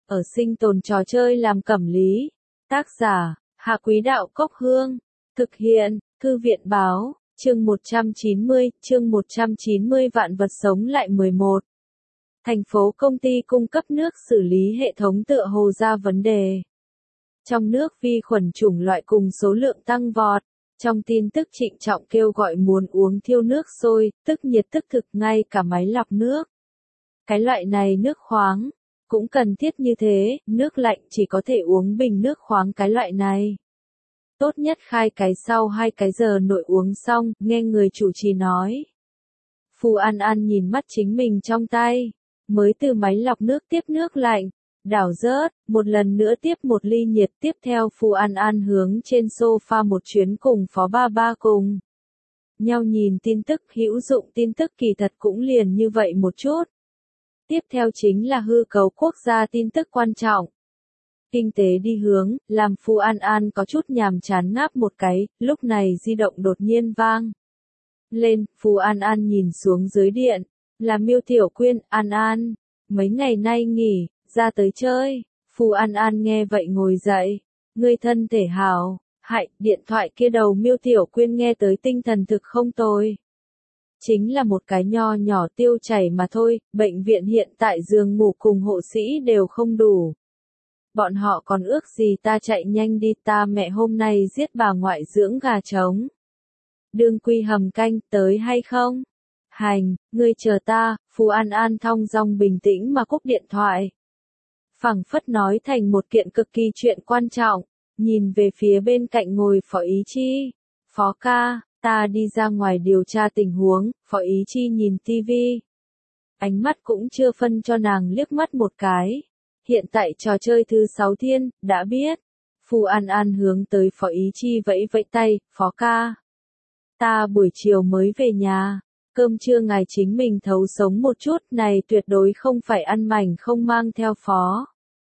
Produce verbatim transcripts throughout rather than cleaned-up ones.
ở sinh tồn trò chơi làm cẩm lý. Tác giả, Hạ Quý Đạo Cốc Hương. Thực hiện, Thư viện Báo, chương một trăm chín mươi, chương một trăm chín mươi Vạn vật sống lại mười một. Thành phố công ty cung cấp nước xử lý hệ thống tựa hồ ra vấn đề. Trong nước vi khuẩn chủng loại cùng số lượng tăng vọt. Trong tin tức trịnh trọng kêu gọi muốn uống thiêu nước sôi, tức nhiệt tức thực ngay cả máy lọc nước. Cái loại này nước khoáng, cũng cần thiết như thế, nước lạnh chỉ có thể uống bình nước khoáng cái loại này. Tốt nhất khai cái sau hai cái giờ nội uống xong, nghe người chủ trì nói. Phù An An nhìn mắt chính mình trong tay, mới từ máy lọc nước tiếp nước lạnh, đảo rớt, một lần nữa tiếp một ly nhiệt tiếp theo Phù An An hướng trên sofa một chuyến cùng Phó Ba Ba cùng. Nhau nhìn tin tức hữu dụng tin tức kỳ thật cũng liền như vậy một chút. Tiếp theo chính là hư cấu quốc gia tin tức quan trọng. Kinh tế đi hướng, làm Phù An An có chút nhàm chán ngáp một cái, lúc này di động đột nhiên vang. Lên, Phù An An nhìn xuống dưới điện, là Miêu Tiểu Quyên, An An, mấy ngày nay nghỉ, ra tới chơi. Phù An An nghe vậy ngồi dậy, ngươi thân thể hảo, hại, điện thoại kia đầu Miêu Tiểu Quyên nghe tới tinh thần thực không tồi. Chính là một cái nho nhỏ tiêu chảy mà thôi, bệnh viện hiện tại giường ngủ cùng hộ sĩ đều không đủ. Bọn họ còn ước gì ta chạy nhanh đi ta mẹ hôm nay giết bà ngoại dưỡng gà trống. Đương quy hầm canh tới hay không? Hành, ngươi chờ ta, Phù An An thong dong bình tĩnh mà cúp điện thoại. Phẳng phất nói thành một kiện cực kỳ chuyện quan trọng, nhìn về phía bên cạnh ngồi Phó Ý Chi. Phó ca, ta đi ra ngoài điều tra tình huống, Phó Ý Chi nhìn tivi. Ánh mắt cũng chưa phân cho nàng liếc mắt một cái. Hiện tại trò chơi thứ sáu thiên, đã biết. Phù An An hướng tới Phó Ý Chi vẫy vẫy tay, Phó ca. Ta buổi chiều mới về nhà, cơm trưa ngài chính mình thấu sống một chút, này tuyệt đối không phải ăn mảnh không mang theo Phó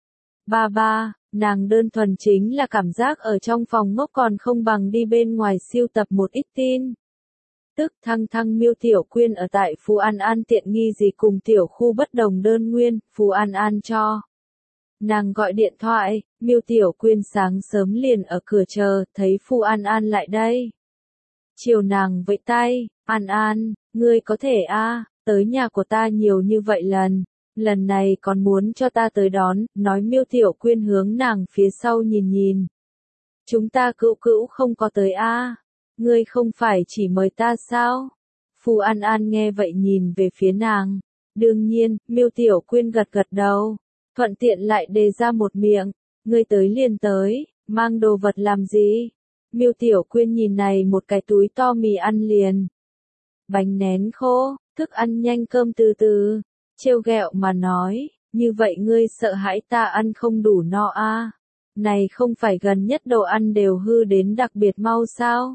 Ba Ba, nàng đơn thuần chính là cảm giác ở trong phòng ngốc còn không bằng đi bên ngoài siêu tập một ít tin. Tức thăng thăng Miêu Tiểu Quyên ở tại Phù An An tiện nghi gì cùng tiểu khu bất đồng đơn nguyên, Phù An An cho. Nàng gọi điện thoại, Miêu Tiểu Quyên sáng sớm liền ở cửa chờ, thấy Phù An An lại đây. Chiều nàng vẫy tay, An An, ngươi có thể a, à, tới nhà của ta nhiều như vậy lần, lần này còn muốn cho ta tới đón, nói Miêu Tiểu Quyên hướng nàng phía sau nhìn nhìn. Chúng ta cữu cữu không có tới a, à, ngươi không phải chỉ mời ta sao? Phù An An nghe vậy nhìn về phía nàng, đương nhiên, Miêu Tiểu Quyên gật gật đầu. Thuận tiện lại đề ra một miệng, ngươi tới liền tới, mang đồ vật làm gì? Miêu Tiểu Quyên nhìn này một cái túi to mì ăn liền. Bánh nén khô, thức ăn nhanh cơm từ từ, trêu ghẹo mà nói, như vậy ngươi sợ hãi ta ăn không đủ no a? À? Này không phải gần nhất đồ ăn đều hư đến đặc biệt mau sao?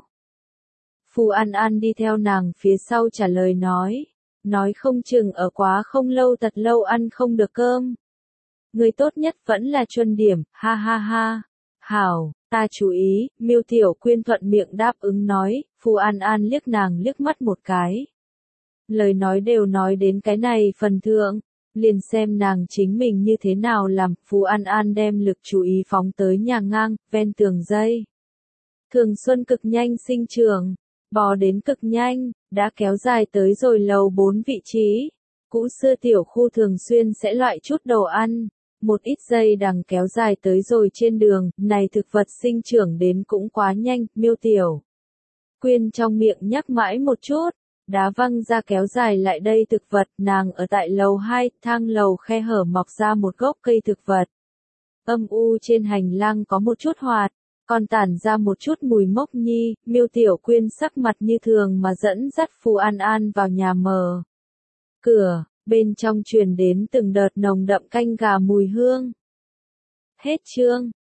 Phù An An đi theo nàng phía sau trả lời nói, nói không chừng ở quá không lâu thật lâu ăn không được cơm. Người tốt nhất vẫn là chuẩn điểm, ha ha ha. Hảo, ta chú ý, Miêu Tiểu Quyên thuận miệng đáp ứng nói, Phù An An liếc nàng liếc mắt một cái. Lời nói đều nói đến cái này phần thượng, liền xem nàng chính mình như thế nào làm, Phù An An đem lực chú ý phóng tới nhà ngang, ven tường dây. Thường xuân cực nhanh sinh trưởng, bò đến cực nhanh, đã kéo dài tới rồi lầu bốn vị trí. Cũ xưa tiểu khu thường xuyên sẽ loại chút đồ ăn. Một ít dây đằng kéo dài tới rồi trên đường, này thực vật sinh trưởng đến cũng quá nhanh, Miêu Tiểu Quyên trong miệng nhắc mãi một chút, đá văng ra kéo dài lại đây thực vật, nàng ở tại lầu hai, thang lầu khe hở mọc ra một gốc cây thực vật. Âm u trên hành lang có một chút hoạt, còn tản ra một chút mùi mốc nhi, Miêu Tiểu Quyên sắc mặt như thường mà dẫn dắt Phù An An vào nhà mở cửa. Bên trong truyền đến từng đợt nồng đậm canh gà mùi hương. Hết chương.